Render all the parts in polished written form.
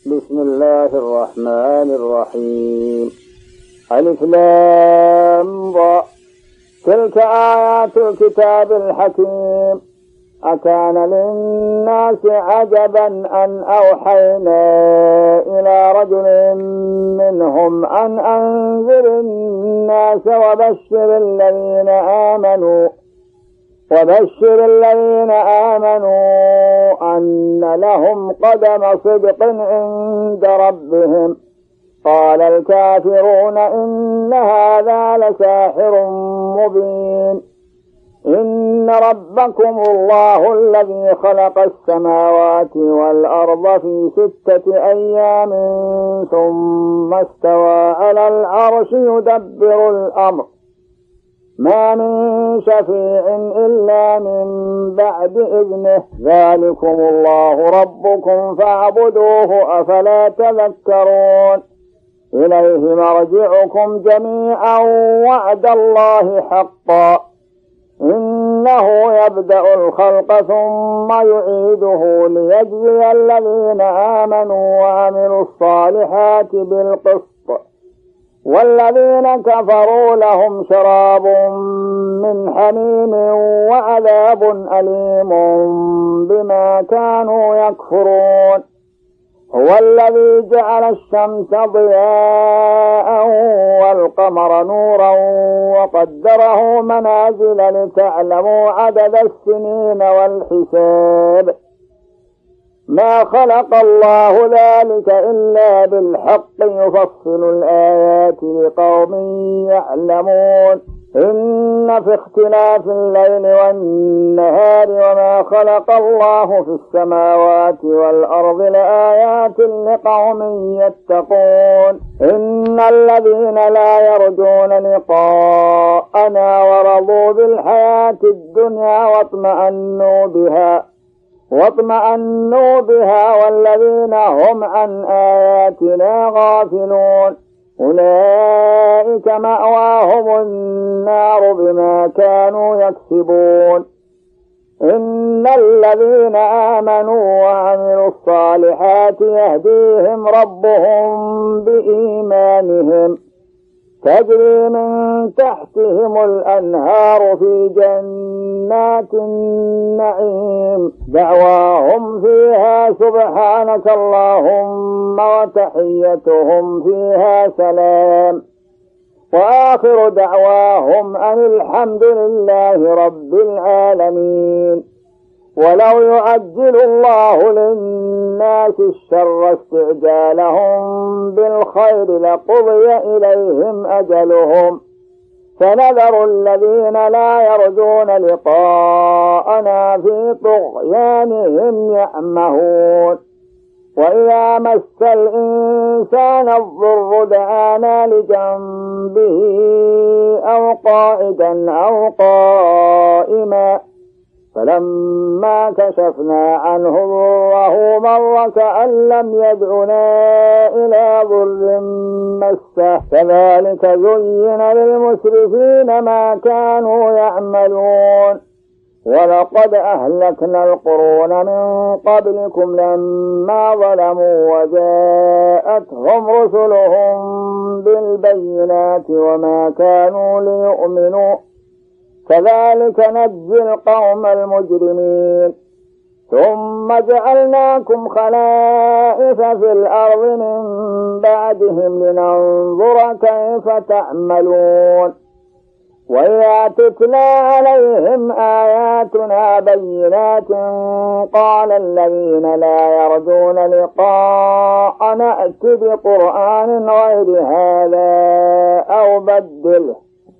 بسم الله الرحمن الرحيم. ألف لام را. تلك آيات الكتاب الحكيم. أكان للناس عجبا أن أوحينا إلى رجل منهم أن أنذر الناس وبشر الذين آمنوا أن لهم قدم صدق عند ربهم. قال الكافرون إن هذا لساحر مبين. إن ربكم الله الذي خلق السماوات والأرض في 6 أيام ثم استوى على العرش يدبر الأمر ما من شفيع إلا من بعد إذنه. ذلكم الله ربكم فاعبدوه أفلا تذكرون. إليه مرجعكم جميعا وعد الله حقا. إنه يبدأ الخلق ثم يعيده ليجزي الذين آمنوا وعملوا الصالحات بالقسط، والذين كفروا لهم شراب من حميم وعذاب أليم بما كانوا يكفرون. هو الذي جعل الشمس ضياء والقمر نورا وقدره منازل لتعلموا عدد السنين والحساب. ما خلق الله ذلك إلا بالحق يفصل الآيات لقوم يعلمون. إن في اختلاف الليل والنهار وما خلق الله في السماوات والأرض لآيات لقوم يتقون. إن الذين لا يرجون لقاءنا ورضوا بالحياة الدنيا واطمأنوا بها والذين هم عن آياتنا غافلون أولئك مأواهم النار بما كانوا يكسبون. إن الذين آمنوا وعملوا الصالحات يهديهم ربهم بإيمانهم تجري من تحتهم الأنهار في جنات النعيم دعواهم فيها سبحانك اللهم وتحيتهم فيها سلام وآخر دعواهم أن الحمد لله رب العالمين. ولو يعجل الله للناس الشر استعجالهم بالخير لقضي إليهم أجلهم فنذر الذين لا يرجون لقاءنا في طغيانهم يعمهون. وإذا مس الإنسان الضر دعانا لجنبه أو قاعدا أو قائما فلما كشفنا عنه ضره مر كأن لم يدعنا إلى ضر مسه كذلك زين للمسرفين ما كانوا يعملون. ولقد أهلكنا القرون من قبلكم لما ظلموا وجاءتهم رسلهم بالبينات وما كانوا ليؤمنوا كذلك نجزي القوم المجرمين. ثم جعلناكم خلائف في الأرض من بعدهم لننظر كيف تعملون. وإذا تتلى عليهم آياتنا بينات قال الذين لا يرجون لقاءنا ائت بقرآن غير هذا أو بدله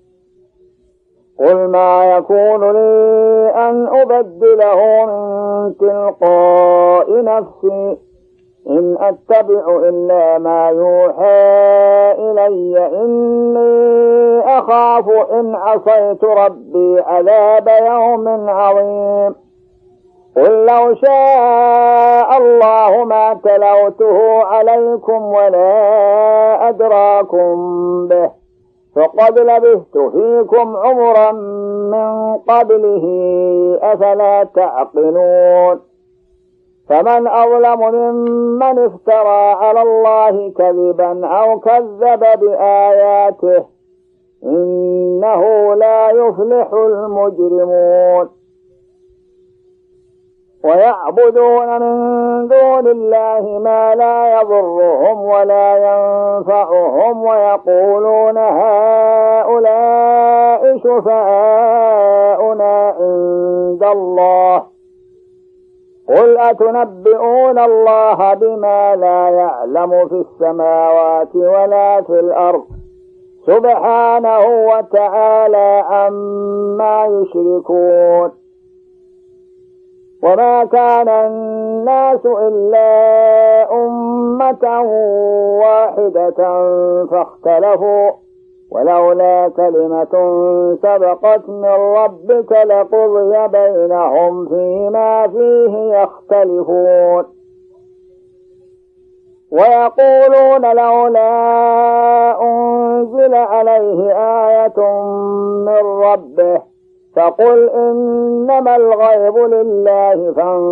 قل ما يكون لي أن أبدله من تلقاء نفسي إن أتبع إلا ما يوحى إلي إني أخاف إن عصيت ربي عذاب يوم عظيم. قل لو شاء الله ما تلوته عليكم ولا أدراكم به فقد لبثت فيكم عمرا من قبله أفلا تعقلون. فمن أظلم ممن افترى على الله كذبا أو كذب بآياته إنه لا يفلح المجرمون ويعبدون من دون الله ما لا يضرهم ولا ينفعهم ويقولون هؤلاء شفعاؤنا عند الله قل أتنبئون الله بما لا يعلم في السماوات ولا في الأرض سبحانه وتعالى عما يشركون وما كان الناس إلا أمة واحدة فاختلفوا ولولا كلمة سبقت من ربك لقضي بينهم فيما فيه يختلفون ويقولون لولا أنزل عليه آية من ربه فقل إنما الغيب لله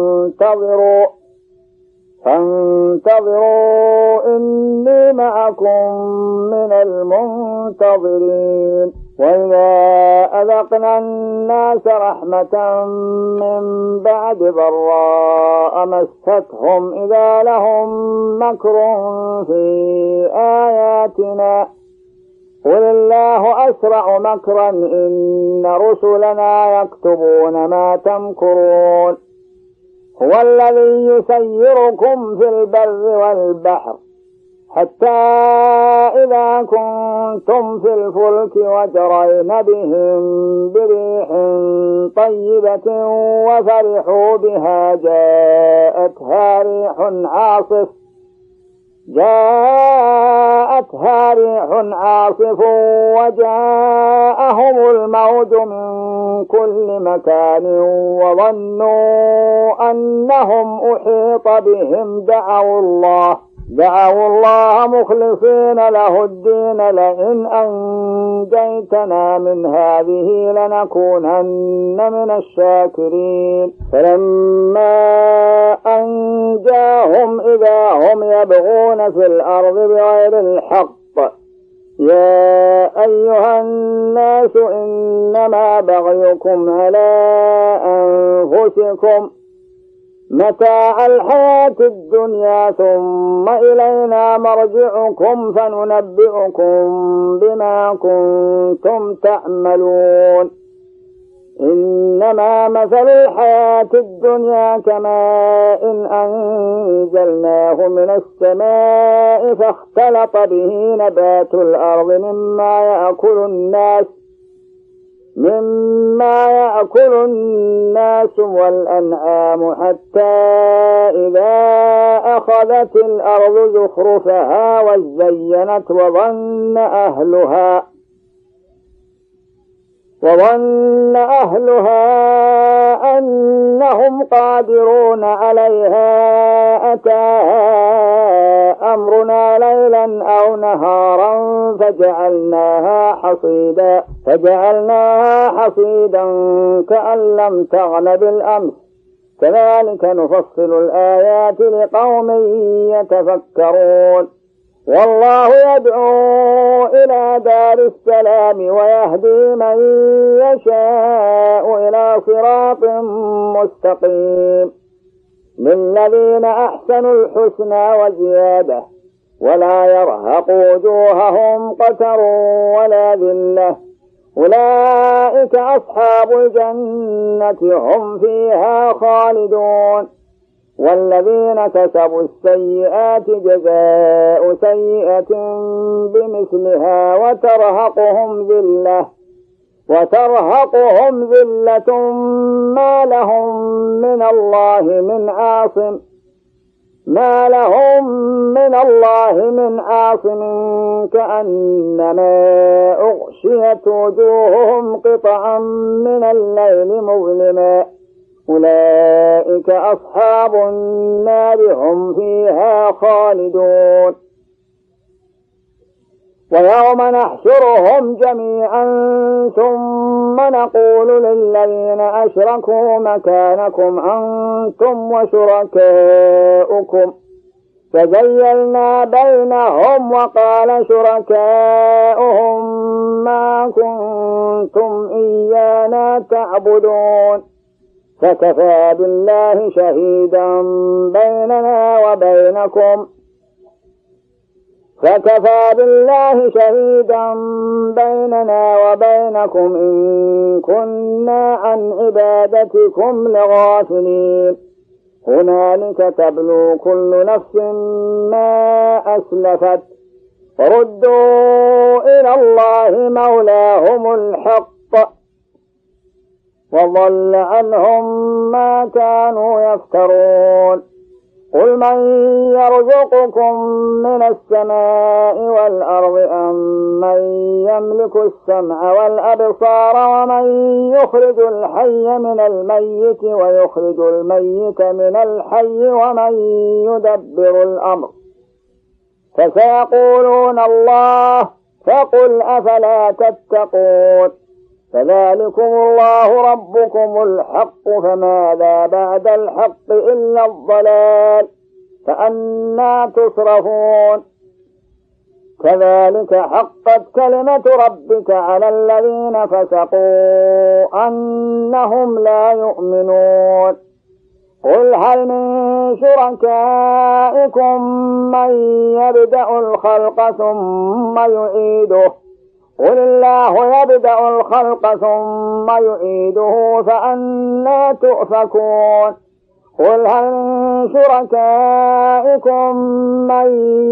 فانتظروا إني معكم من المنتظرين وإذا أذقنا الناس رحمة من بعد ضراء مستهم إذا لهم مكر في آياتنا قل الله أسرع مكرا إن رسلنا يكتبون ما تمكرون هو الذي يسيركم في البر والبحر حتى إذا كنتم في الفلك وجرين بهم بريح طيبة وفرحوا بها جاءتها ريح عاصف وجاءهم الموج من كل مكان وظنوا أنهم أحيط بهم دعوا الله مخلصين له الدين لئن أنجيتنا من هذه لنكونن من الشاكرين فلما أنجاهم إذا هم يبغون في الأرض بغير الحق يا أيها الناس إنما بغيكم على أنفسكم متاع الحياة الدنيا ثم إلينا مرجعكم فننبئكم بما كنتم تعملون إنما مثل الحياة الدنيا كماء أنزلناه من السماء فاختلط به نبات الأرض مما يأكل الناس والأنعام حتى إذا أخذت الأرض زخرفها وزينت وظن أهلها أنهم قادرون عليها أتاها أمرنا ليلا أو نهارا فجعلناها حصيدا كأن لم تغن بالأمس كذلك نفصل الآيات لقوم يتفكرون والله يدعو إلى دار السلام ويهدي من يشاء إلى صراط مستقيم للذين أحسنوا الحسنى وزيادة ولا يرهق وجوههم قتر ولا ذلة أولئك أصحاب الجنة هم فيها خالدون والذين كسبوا السيئات جزاء سيئة بمثلها وترهقهم ذلة ما لهم من الله من عاصم كأنما أغشيت وجوههم قطعا من الليل مظلما أولئك أصحاب النار هم فيها خالدون ويوم نحشرهم جميعا ثم نقول للذين أشركوا مكانكم أنتم وشركاؤكم فزيلنا بينهم وقال شركاؤهم ما كنتم إيانا تعبدون فكفى بالله شهيدا بيننا وبينكم إن كنا عن عبادتكم لغافلين هنالك تبلو كل نفس ما أسلفت وردوا إلى الله مولاهم الحق وضل عنهم ما كانوا يفترون قل من يرزقكم من السماء والأرض أم من يملك السمع والأبصار ومن يخرج الحي من الميت ويخرج الميت من الحي ومن يدبر الأمر فسيقولون الله فقل أفلا تتقون فذلكم الله ربكم الحق فماذا بعد الحق إلا الضلال فأنى تصرفون كذلك حقت كلمة ربك على الذين فسقوا أنهم لا يؤمنون قل هل من شركائكم من يبدأ الخلق ثم يعيده قل الله يبدأ الخلق ثم يعيده فأنى تؤفكون قل هل من شركائكم من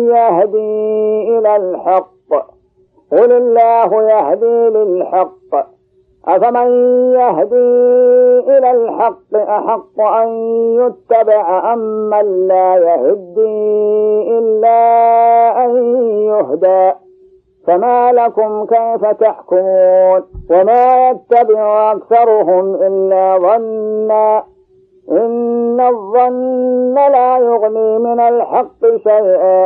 يهدي إلى الحق قل الله يهدي للحق أفمن يهدي إلى الحق أحق أن يتبع أم من لا يهدي إلا أن يهدى فما لكم كيف تحكمون وما يتبع أكثرهم إلا ظنا إن الظن لا يغني من الحق شيئا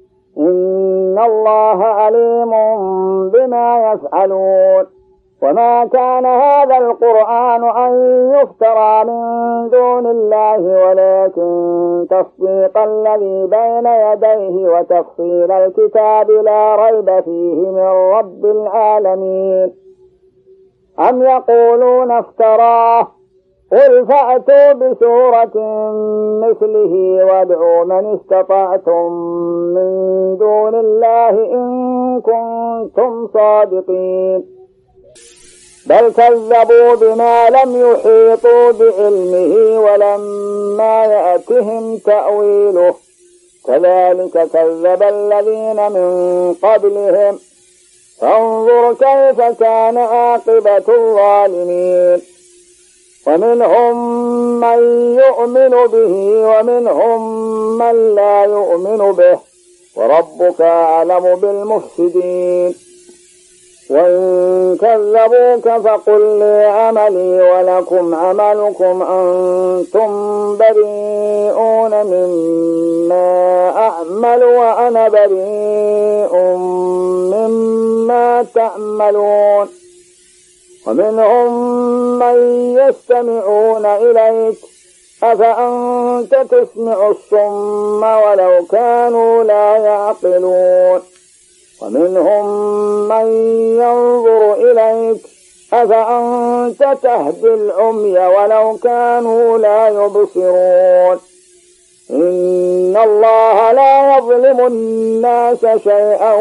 إن الله عليم بما يفعلون وما كان هذا القرآن أن يفترى من دون الله ولكن تصديق الذي بين يديه وتفصيل الكتاب لا ريب فيه من رب العالمين أم يقولون افتراه قل فأتوا بسورة مثله وادعوا من استطعتم من دون الله إن كنتم صادقين بل كذبوا بما لم يحيطوا بعلمه ولما يأتهم تأويله كذلك كذب الذين من قبلهم فانظر كيف كان عاقبة الظالمين ومنهم من يؤمن به ومنهم من لا يؤمن به وربك أعلم بالمفسدين وإن كذبوك فقل لي عملي ولكم عملكم أنتم بريئون مما أعمل وأنا بريء مما تعملون ومنهم من يستمعون إليك أفأنت تسمع الصم ولو كانوا لا يعقلون ومنهم من ينظر إليك أفأنت تهدي العمي ولو كانوا لا يبصرون إن الله لا يظلم الناس شيئا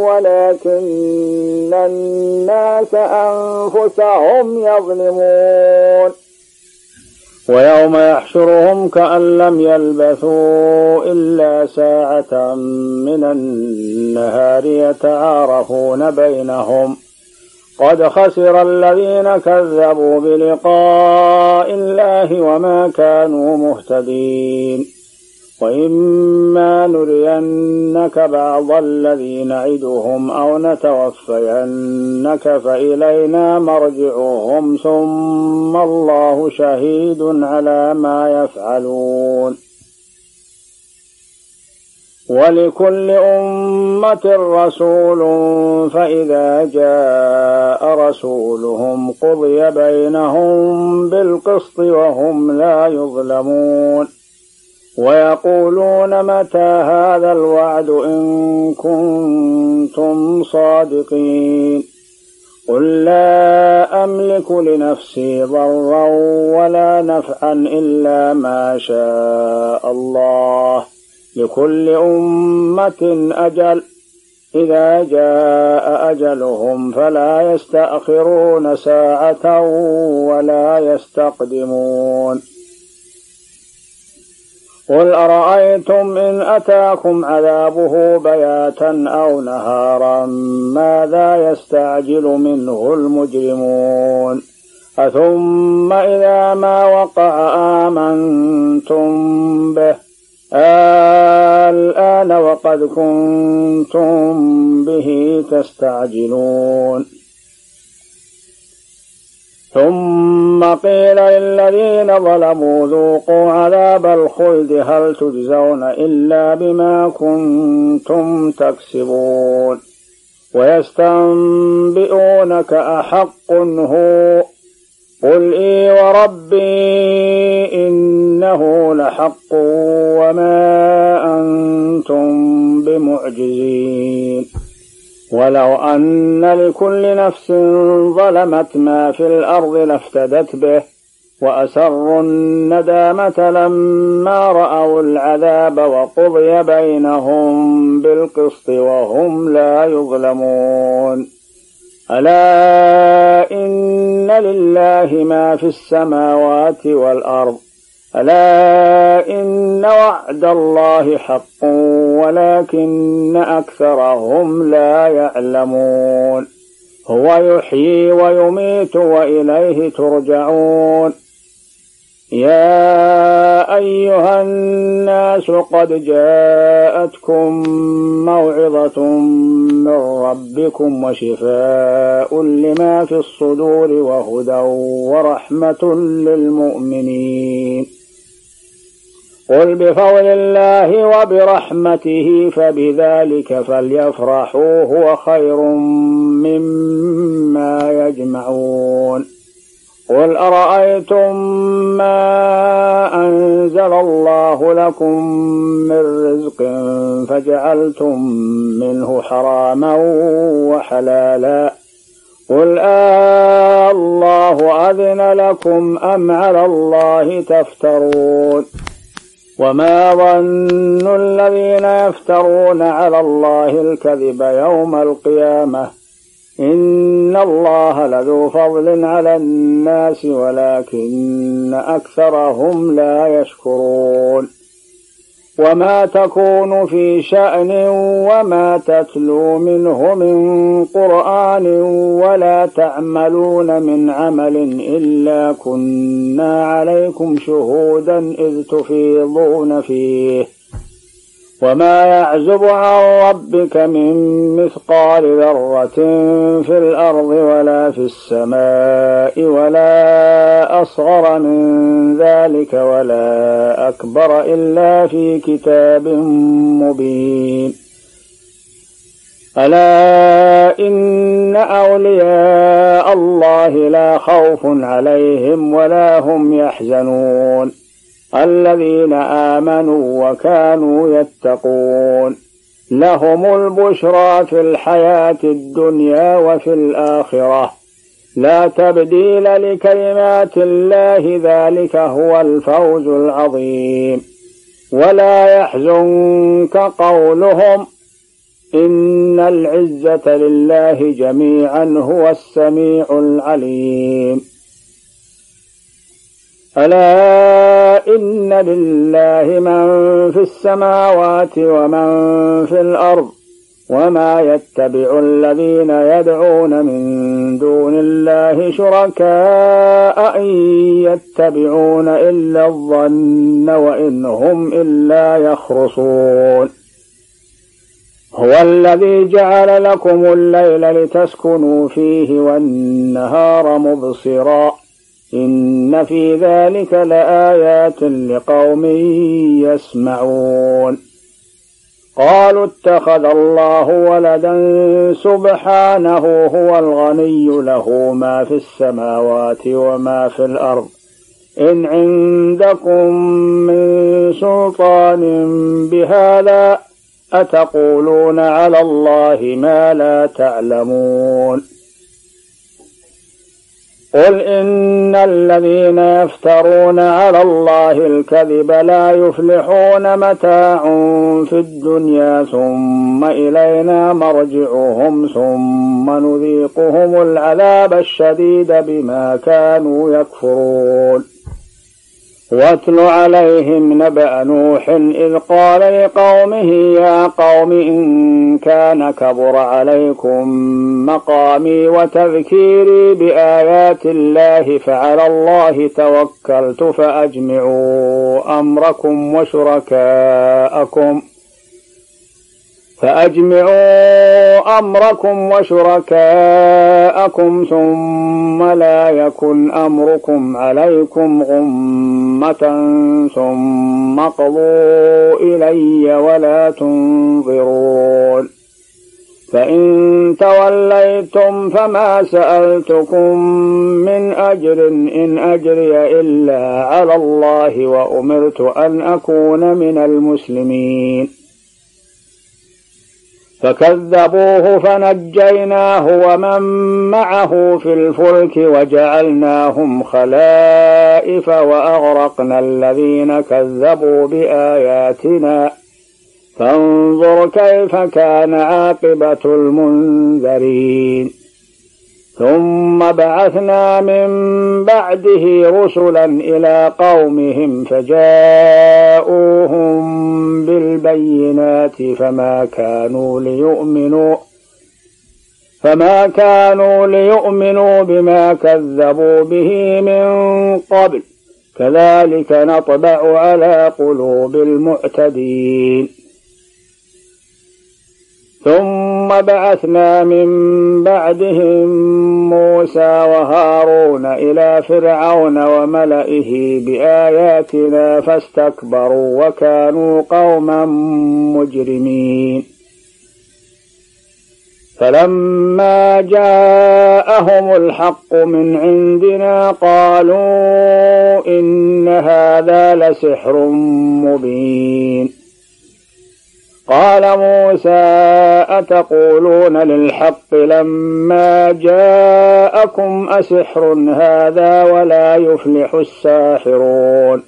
ولكن الناس أنفسهم يظلمون ويوم يحشرهم كأن لم يلبثوا إلا ساعة من النهار يتعارفون بينهم قد خسر الذين كذبوا بلقاء الله وما كانوا مهتدين وإما نرينك بعض الذي نعدهم أو نتوفينك فإلينا مرجعهم ثم الله شهيد على ما يفعلون ولكل أمة رسول فإذا جاء رسولهم قضي بينهم بالقسط وهم لا يظلمون ويقولون متى هذا الوعد إن كنتم صادقين قل لا أملك لنفسي ضرا ولا نفعا إلا ما شاء الله لكل أمة أجل إذا جاء أجلهم فلا يستأخرون ساعة ولا يستقدمون قل أرأيتم إن أتاكم عذابه بياتا أو نهارا ماذا يستعجل منه المجرمون أثم إذا ما وقع آمنتم به الآن وقد كنتم به تستعجلون ثم قيل للذين ظلموا ذوقوا عذاب الخلد هل تجزون إلا بما كنتم تكسبون ويستنبئونك أحق هو قل إي وربي إنه لحق وما أنتم بمعجزين ولو أن لكل نفس ظلمت ما في الأرض لافتدت به وأسروا الندامة لما رأوا العذاب وقضي بينهم بالقسط وهم لا يظلمون ألا إن لله ما في السماوات والأرض ألا إن وعد الله حق ولكن أكثرهم لا يعلمون هو يحيي ويميت وإليه ترجعون يا أيها الناس قد جاءتكم موعظة من ربكم وشفاء لما في الصدور وهدى ورحمة للمؤمنين قل بفضل الله وبرحمته فبذلك فليفرحوا هو خير مما يجمعون قل أرأيتم ما أنزل الله لكم من رزق فجعلتم منه حراما وحلالا قل الله أذن لكم أم على الله تفترون وما ظن الذين يفترون على الله الكذب يوم القيامة إن الله لذو فضل على الناس ولكن أكثرهم لا يشكرون وما تكون في شأن وما تتلو منه من قرآن ولا تعملون من عمل إلا كنا عليكم شهودا إذ تفيضون فيه وما يعزب عن ربك من مثقال ذرة في الأرض ولا في السماء ولا أصغر من ذلك ولا أكبر إلا في كتاب مبين ألا إن أولياء الله لا خوف عليهم ولا هم يحزنون الذين آمنوا وكانوا يتقون لهم البشرى في الحياة الدنيا وفي الآخرة لا تبديل لكلمات الله ذلك هو الفوز العظيم ولا يحزنك قولهم إن العزة لله جميعا هو السميع العليم ألا إن لله من في السماوات ومن في الأرض وما يتبع الذين يدعون من دون الله شركاء إن يتبعون إلا الظن وإن هم إلا يخرصون هو الذي جعل لكم الليل لتسكنوا فيه والنهار مبصرا إن في ذلك لآيات لقوم يسمعون قالوا اتخذ الله ولدا سبحانه هو الغني له ما في السماوات وما في الأرض إن عندكم من سلطان بهذا أتقولون على الله ما لا تعلمون قل إن الذين يفترون على الله الكذب لا يفلحون متاع في الدنيا ثم إلينا مرجعهم ثم نذيقهم العذاب الشديد بما كانوا يكفرون واتل عليهم نبأ نوح إذ قال لقومه يا قوم إن كان كبر عليكم مقامي وتذكيري بآيات الله فعلى الله توكلت فأجمعوا أمركم وشركاءكم ثم لا يكن أمركم عليكم غمة ثم قضوا إلي ولا تنظرون فإن توليتم فما سألتكم من أجر إن أجري إلا على الله وأمرت أن أكون من المسلمين فكذبوه فنجيناه ومن معه في الفلك وجعلناهم خلائف وأغرقنا الذين كذبوا بآياتنا فانظر كيف كان عاقبة المنذرين ثم بعثنا من بعده رسلا إلى قومهم فجاءوهم بالبينات فما كانوا ليؤمنوا بما كذبوا به من قبل كذلك نطبع على قلوب المعتدين ثم بعثنا من بعدهم موسى وهارون إلى فرعون وملئه بآياتنا فاستكبروا وكانوا قوما مجرمين فلما جاءهم الحق من عندنا قالوا إن هذا لسحر مبين قال موسى أتقولون للحق لما جاءكم أسحر هذا ولا يفلح الساحرون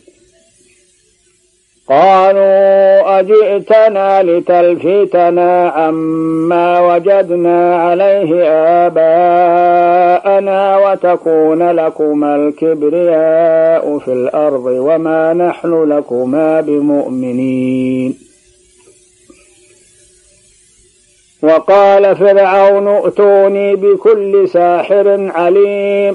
قالوا أجئتنا لتلفتنا عما وجدنا عليه آباءنا وتكون لكما الكبرياء في الأرض وما نحن لكما بمؤمنين وقال فرعون ائتوني بكل ساحر عليم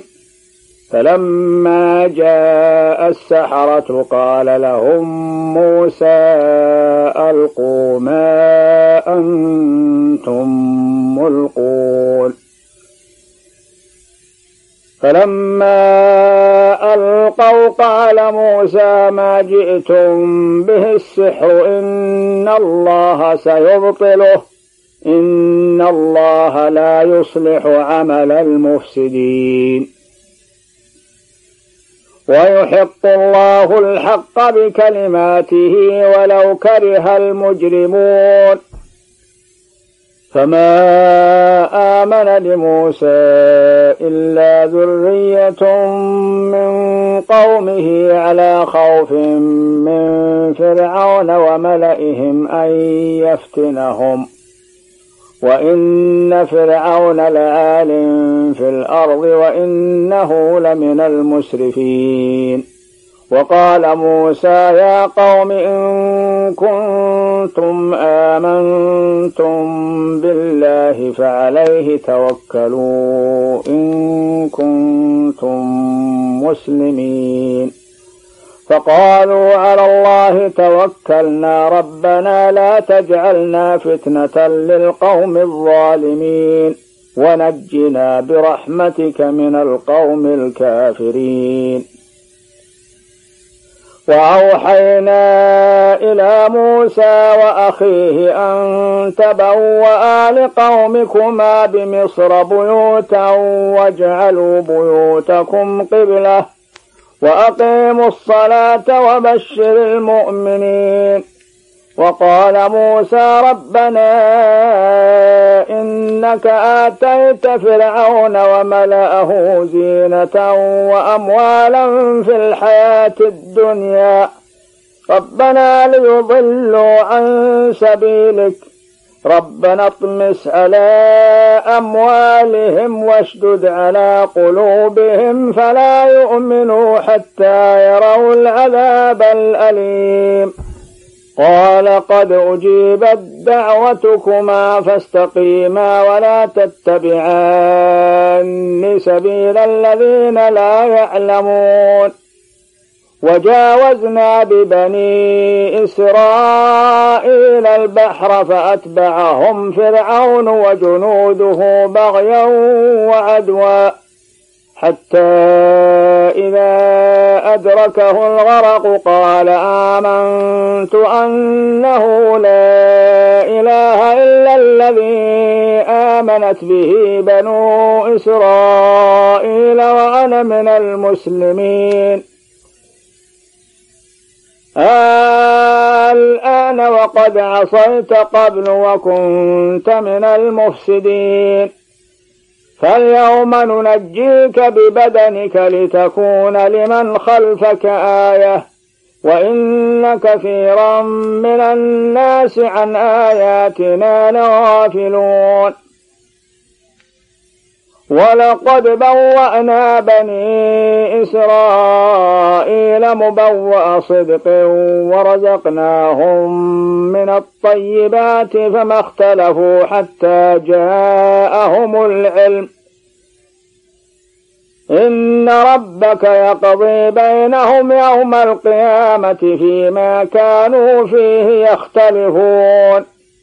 فلما جاء السحرة قال لهم موسى ألقوا ما أنتم ملقون فلما ألقوا قال موسى ما جئتم به السحر إن الله سيبطله إن الله لا يصلح عمل المفسدين ويحق الله الحق بكلماته ولو كره المجرمون فما آمن لموسى إلا ذرية من قومه على خوف من فرعون وملئهم أن يفتنهم وإن فرعون لعال في الأرض وإنه لمن المسرفين وقال موسى يا قوم إن كنتم آمنتم بالله فعليه توكلوا إن كنتم مسلمين فقالوا على الله توكلنا ربنا لا تجعلنا فتنة للقوم الظالمين ونجنا برحمتك من القوم الكافرين وأوحينا إلى موسى وأخيه أن تبوأ لقومكما بمصر بيوتا واجعلوا بيوتكم قبلة وأقيموا الصلاة وبشر المؤمنين. وقال موسى ربنا إنك آتيت فرعون وملأه زينة وأموالا في الحياة الدنيا ربنا ليضلوا عن سبيلك ربنا اطمس على أموالهم واشدد على قلوبهم فلا يؤمنوا حتى يروا العذاب الأليم. قال قد أجيبت دعوتكما فاستقيما ولا تتبعان سبيل الذين لا يعلمون. وجاوزنا ببني إسرائيل البحر فأتبعهم فرعون وجنوده بغيا وعدوا حتى إذا أدركه الغرق قال آمنت أنه لا إله إلا الذي آمنت به بنو إسرائيل وأنا من المسلمين. الآن وقد عصيت قبل وكنت من المفسدين فاليوم ننجيك ببدنك لتكون لمن خلفك آية وإن كثيرا من الناس عن آياتنا لغافلون. ولقد بوأنا بني إسرائيل مبوأ صدق ورزقناهم من الطيبات فما اختلفوا حتى جاءهم العلم إن ربك يقضي بينهم يوم القيامة فيما كانوا فيه يختلفون.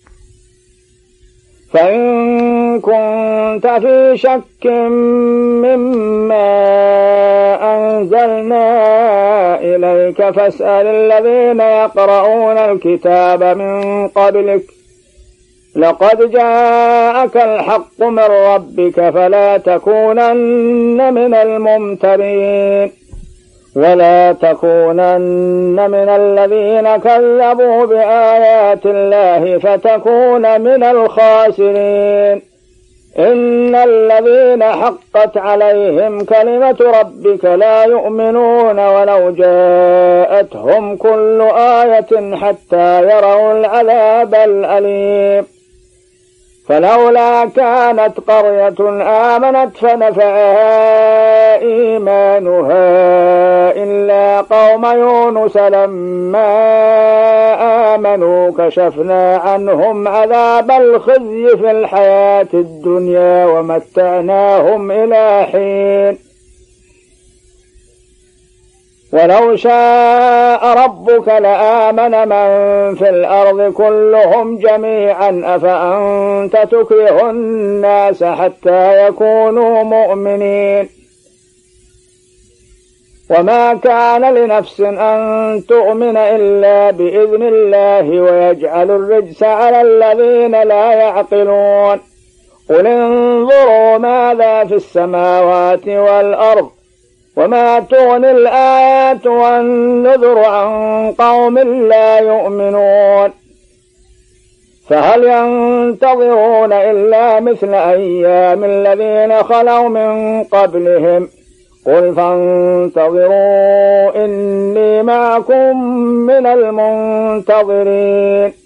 فإن كنت في شك مما أنزلنا إليك فاسأل الذين يقرؤون الكتاب من قبلك لقد جاءك الحق من ربك فلا تكونن من الممترين ولا تكونن من الذين كذبوا بآيات الله فتكون من الخاسرين. إن الذين حقت عليهم كلمة ربك لا يؤمنون ولو جاءتهم كل آية حتى يروا العذاب الأليم. فلولا كانت قرية آمنت فنفعها إيمانها إلا قوم يونس لما آمنوا كشفنا عنهم عذاب الخزي في الحياة الدنيا ومتعناهم إلى حين. ولو شاء ربك لآمن من في الأرض كلهم جميعا أفأنت تكره الناس حتى يكونوا مؤمنين. وما كان لنفس أن تؤمن إلا بإذن الله ويجعل الرجس على الذين لا يعقلون. قل انظروا ماذا في السماوات والأرض وما تغني الآيات والنذر عن قوم لا يؤمنون. فهل ينتظرون إلا مثل أيام الذين خلوا من قبلهم قل فانتظروا إني معكم من المنتظرين.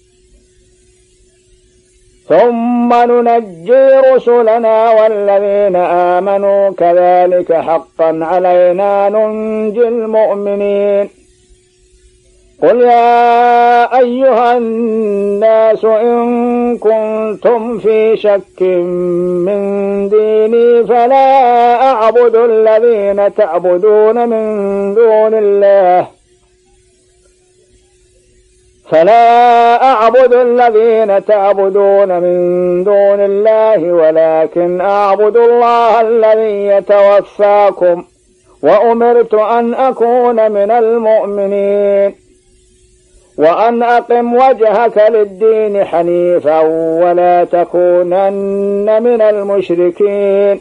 ثم ننجي رسلنا والذين آمنوا كذلك حقا علينا ننجي المؤمنين. قل يا أيها الناس إن كنتم في شك من ديني فلا أعبد الذين تعبدون من دون الله ولكن أعبد الله الذي يتوفاكم وأمرت أن أكون من المؤمنين وأن أقم وجهك للدين حنيفا ولا تكونن من المشركين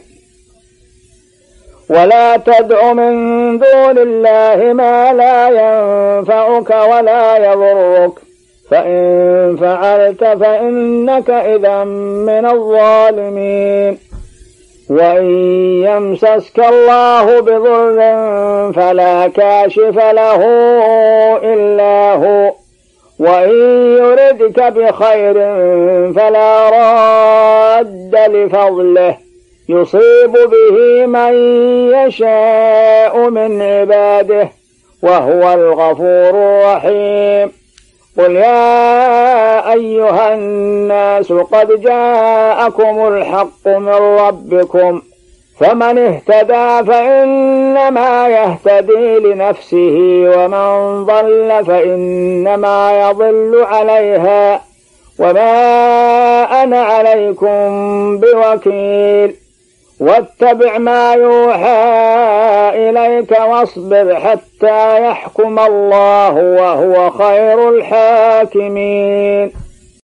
ولا تدع من دون الله ما لا ينفعك ولا يضرك فإن فعلت فإنك إذا من الظالمين وإن يمسسك الله بضر فلا كاشف له إلا هو وإن يردك بخير فلا راد لفضله يصيب به من يشاء من عباده وهو الغفور الرحيم قل يا أيها الناس قد جاءكم الحق من ربكم فمن اهتدى فإنما يهتدي لنفسه ومن ضل فإنما يضل عليها وما أنا عليكم بوكيل واتبع ما يوحى إليك واصبر حتى يحكم الله وهو خير الحاكمين.